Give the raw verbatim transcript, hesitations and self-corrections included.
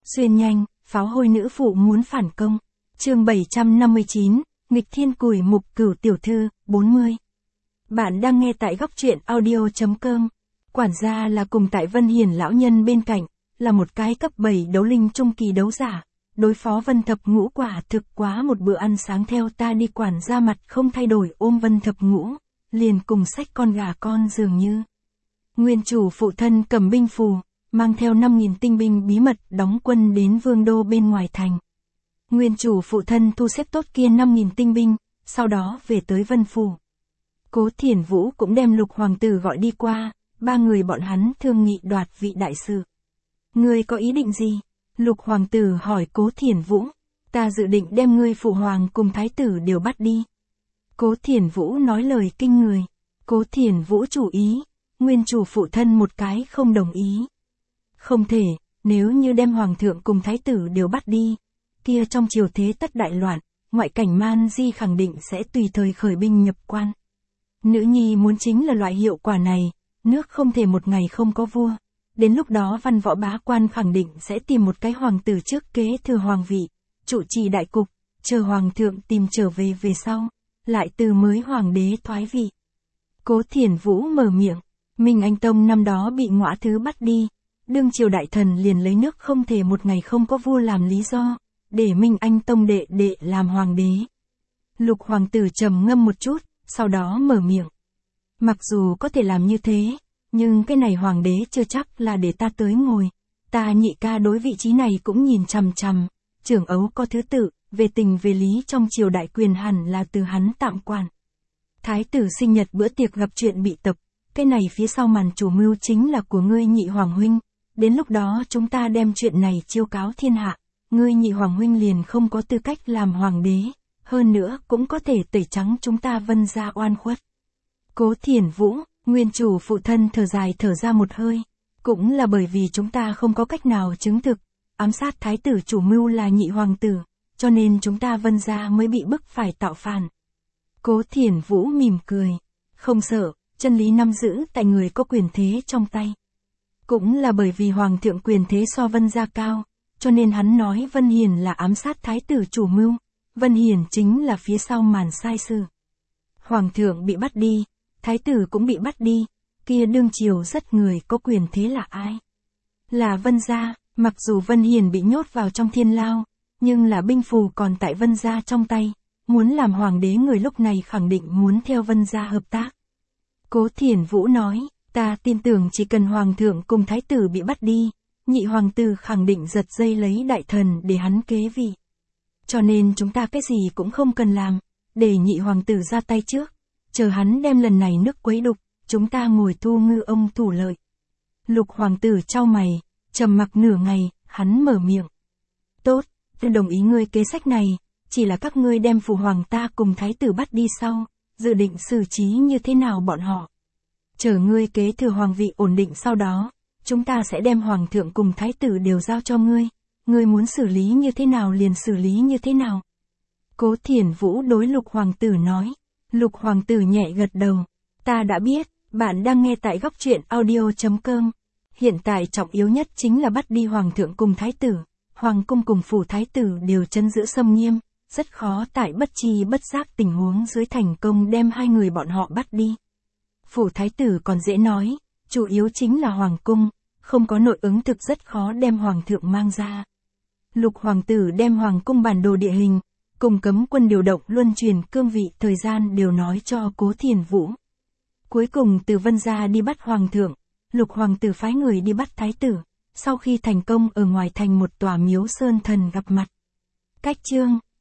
Xuyên nhanh, pháo hôi nữ phụ muốn phản công. Chương bảy trăm năm mươi chín, nghịch thiên củi mục cửu tiểu thư, bốn mươi. Bạn đang nghe tại góc truyện audio.com. Quản gia là cùng tại Vân Hiển lão nhân bên cạnh, là một cái cấp bảy đấu linh trung kỳ đấu giả. Đối phó Vân Thập Ngũ quả thực quá một bữa ăn sáng. Theo ta đi. Quản gia mặt không thay đổi ôm Vân Thập Ngũ, liền cùng xách con gà con dường như. Nguyên chủ phụ thân cầm binh phù, mang theo năm nghìn tinh binh bí mật đóng quân đến vương đô bên ngoài thành. Nguyên chủ phụ thân thu xếp tốt kia năm nghìn tinh binh, sau đó về tới Vân Phủ. Cố Thiển Vũ cũng đem Lục hoàng tử gọi đi qua, ba người bọn hắn thương nghị đoạt vị đại sự. Ngươi có ý định gì? Lục hoàng tử hỏi Cố Thiển Vũ. Ta dự định đem ngươi phụ hoàng cùng thái tử đều bắt đi. Cố Thiển Vũ nói lời kinh người. Cố Thiển Vũ chủ ý, nguyên chủ phụ thân một cái không đồng ý. Không thể, nếu như đem hoàng thượng cùng thái tử đều bắt đi, kia trong triều thế tất đại loạn, ngoại cảnh Man Di khẳng định sẽ tùy thời khởi binh nhập quan. Nữ nhi muốn chính là loại hiệu quả này, nước không thể một ngày không có vua. Đến lúc đó văn võ bá quan khẳng định sẽ tìm một cái hoàng tử trước kế thừa hoàng vị, trụ trì đại cục, chờ hoàng thượng tìm trở về về sau, lại từ mới hoàng đế thoái vị. Cố Thiển Vũ mở miệng, Minh Anh Tông năm đó bị Ngõa Thứ bắt đi, đương triều đại thần liền lấy nước không thể một ngày không có vua làm lý do, để Minh Anh Tông đệ đệ làm hoàng đế. Lục hoàng tử trầm ngâm một chút, sau đó mở miệng. Mặc dù có thể làm như thế, nhưng cái này hoàng đế chưa chắc là để ta tới ngồi. Ta nhị ca đối vị trí này cũng nhìn chằm chằm, trưởng ấu có thứ tự, về tình về lý trong triều đại quyền hẳn là từ hắn tạm quản. Thái tử sinh nhật bữa tiệc gặp chuyện bị tập, cái này phía sau màn chủ mưu chính là của ngươi nhị hoàng huynh. Đến lúc đó chúng ta đem chuyện này chiêu cáo thiên hạ, ngươi nhị hoàng huynh liền không có tư cách làm hoàng đế, hơn nữa cũng có thể tẩy trắng chúng ta Vân gia oan khuất. Cố Thiển Vũ, nguyên chủ phụ thân thở dài thở ra một hơi, cũng là bởi vì chúng ta không có cách nào chứng thực, ám sát thái tử chủ mưu là nhị hoàng tử, cho nên chúng ta Vân gia mới bị bức phải tạo phản. Cố Thiển Vũ mỉm cười, không sợ, chân lý nắm giữ tại người có quyền thế trong tay. Cũng là bởi vì hoàng thượng quyền thế so Vân gia cao, cho nên hắn nói Vân Hiển là ám sát thái tử chủ mưu, Vân Hiển chính là phía sau màn sai sự. Hoàng thượng bị bắt đi, thái tử cũng bị bắt đi, kia đương triều rất người có quyền thế là ai? Là Vân gia, mặc dù Vân Hiển bị nhốt vào trong thiên lao, nhưng là binh phù còn tại Vân gia trong tay, muốn làm hoàng đế người lúc này khẳng định muốn theo Vân gia hợp tác. Cố Thiển Vũ nói, ta tin tưởng chỉ cần hoàng thượng cùng thái tử bị bắt đi, nhị hoàng tử khẳng định giật dây lấy đại thần để hắn kế vị. Cho nên chúng ta cái gì cũng không cần làm, để nhị hoàng tử ra tay trước, chờ hắn đem lần này nước quấy đục, chúng ta ngồi thu ngư ông thủ lợi. Lục hoàng tử chau mày, trầm mặc nửa ngày, hắn mở miệng. Tốt, tôi đồng ý ngươi kế sách này, chỉ là các ngươi đem phụ hoàng ta cùng thái tử bắt đi sau, dự định xử trí như thế nào bọn họ. Chờ ngươi kế thừa hoàng vị ổn định sau đó, chúng ta sẽ đem hoàng thượng cùng thái tử đều giao cho ngươi, ngươi muốn xử lý như thế nào liền xử lý như thế nào. Cố Thiển Vũ đối Lục hoàng tử nói. Lục hoàng tử nhẹ gật đầu. Ta đã biết, bạn đang nghe tại góc truyện audio.com. Hiện tại trọng yếu nhất chính là bắt đi hoàng thượng cùng thái tử. Hoàng cung cùng phủ thái tử đều trấn giữ xâm nghiêm, rất khó tại bất chi bất giác tình huống dưới thành công đem hai người bọn họ bắt đi. Phủ thái tử còn dễ nói, chủ yếu chính là hoàng cung, không có nội ứng thực rất khó đem hoàng thượng mang ra. Lục hoàng tử đem hoàng cung bản đồ địa hình, cùng cấm quân điều động luân chuyển cương vị thời gian đều nói cho Cố Thiển Vũ. Cuối cùng từ Vân gia đi bắt hoàng thượng, Lục hoàng tử phái người đi bắt thái tử, sau khi thành công ở ngoài thành một tòa miếu sơn thần gặp mặt. Cách chương